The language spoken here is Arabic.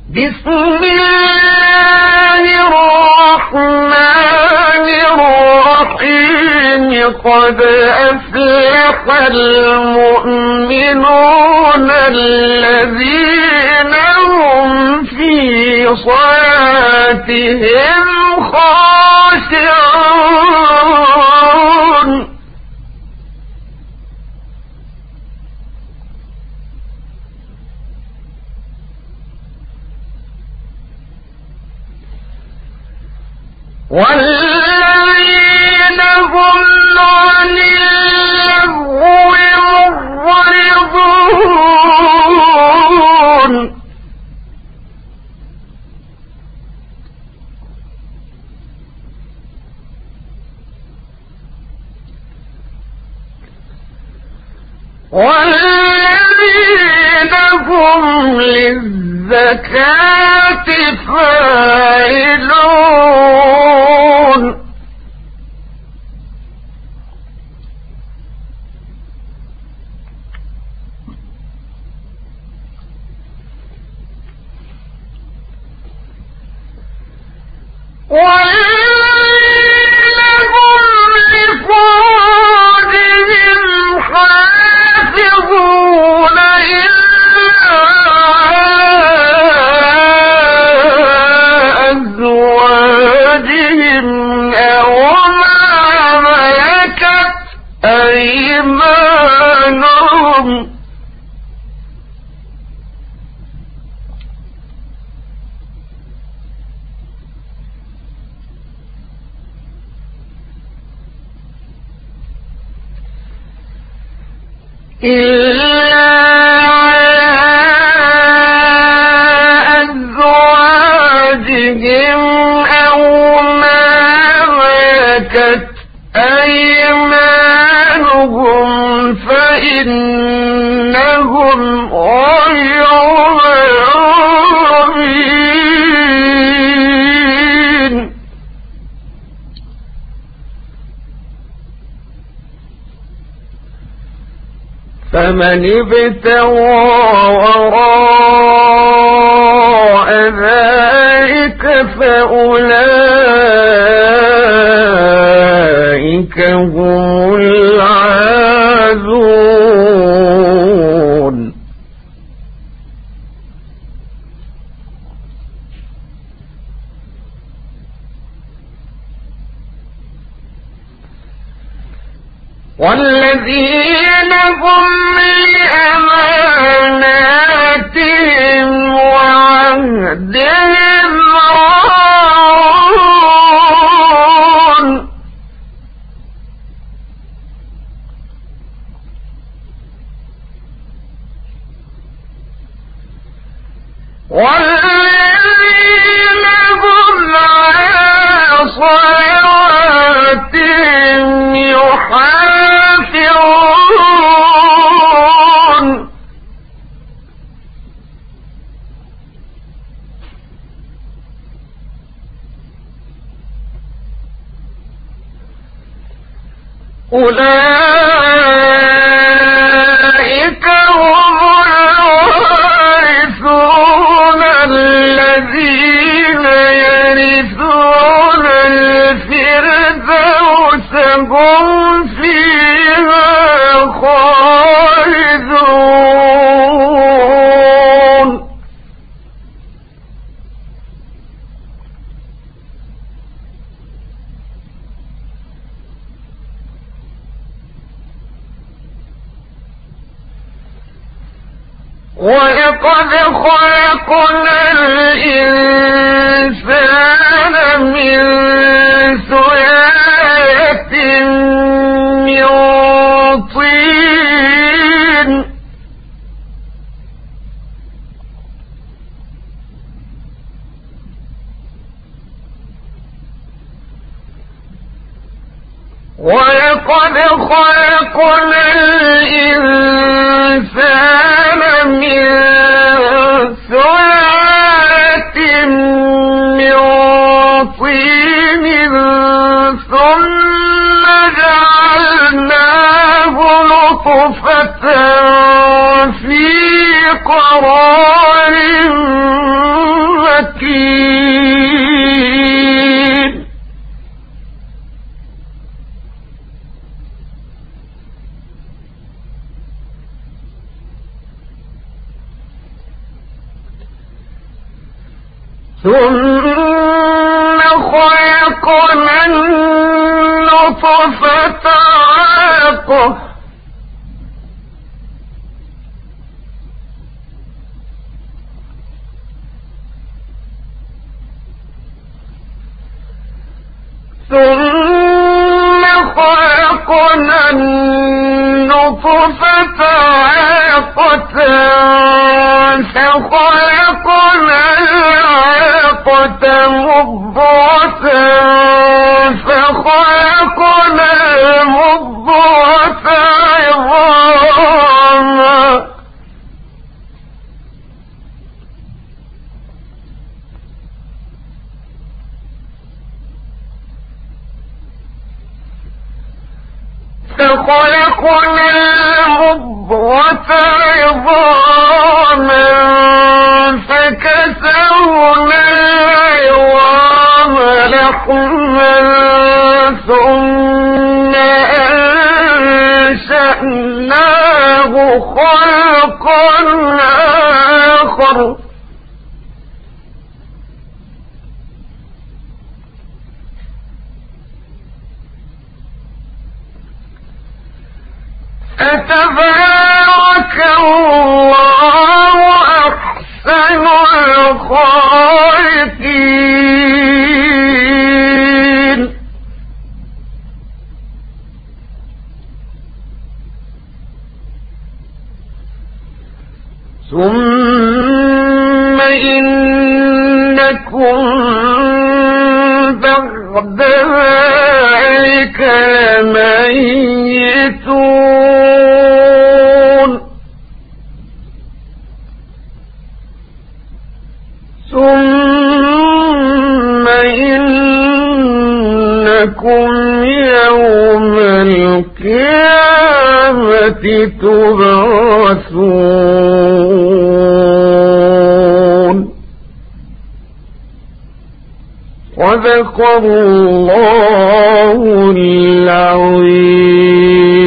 بسم الله الرحمن الرحيم قد أفلح المؤمنون الذين هم في صلاتهم خاشعون والذين هم عن اللغو معرضون والذين هم للزكاة فاعلون والذين هم لفروجهم حافظون إلا أزواجهم أو ما ملكت أيمانهم إلا أزواجهم أو ما ملكت أيمانهم فإنهم غير ملومين فمن ابتغى وراء ذلك فأولئك هم العادون والذين هم لأماناتهم وعهدهم راعون والذين هم على صلواتهم يحافظون أولئك هم الوارثون الذين يرثون الفردوس هم فيها خالدون ولقد خلقنا الإنسان من سلالة من طين ولقد خلقنا الإنسان من سلالة من طين ثم جعلناه نطفة في قرار مكين ثم خلقنا النطفة علقة ثم خلقنا النطفة علقة فخلقنا العلقة مضغة فخلقنا المضغة عظاما فخلقنا المضغة عظاما فكسونا العظام لحما ثم أنشأناه خلقا آخر فتبارك الله أحسن الخالقين ثم إنكم بعد ذلك لميتون ثم إنكم يوم القيامة تبعثون صدق الله العظيم.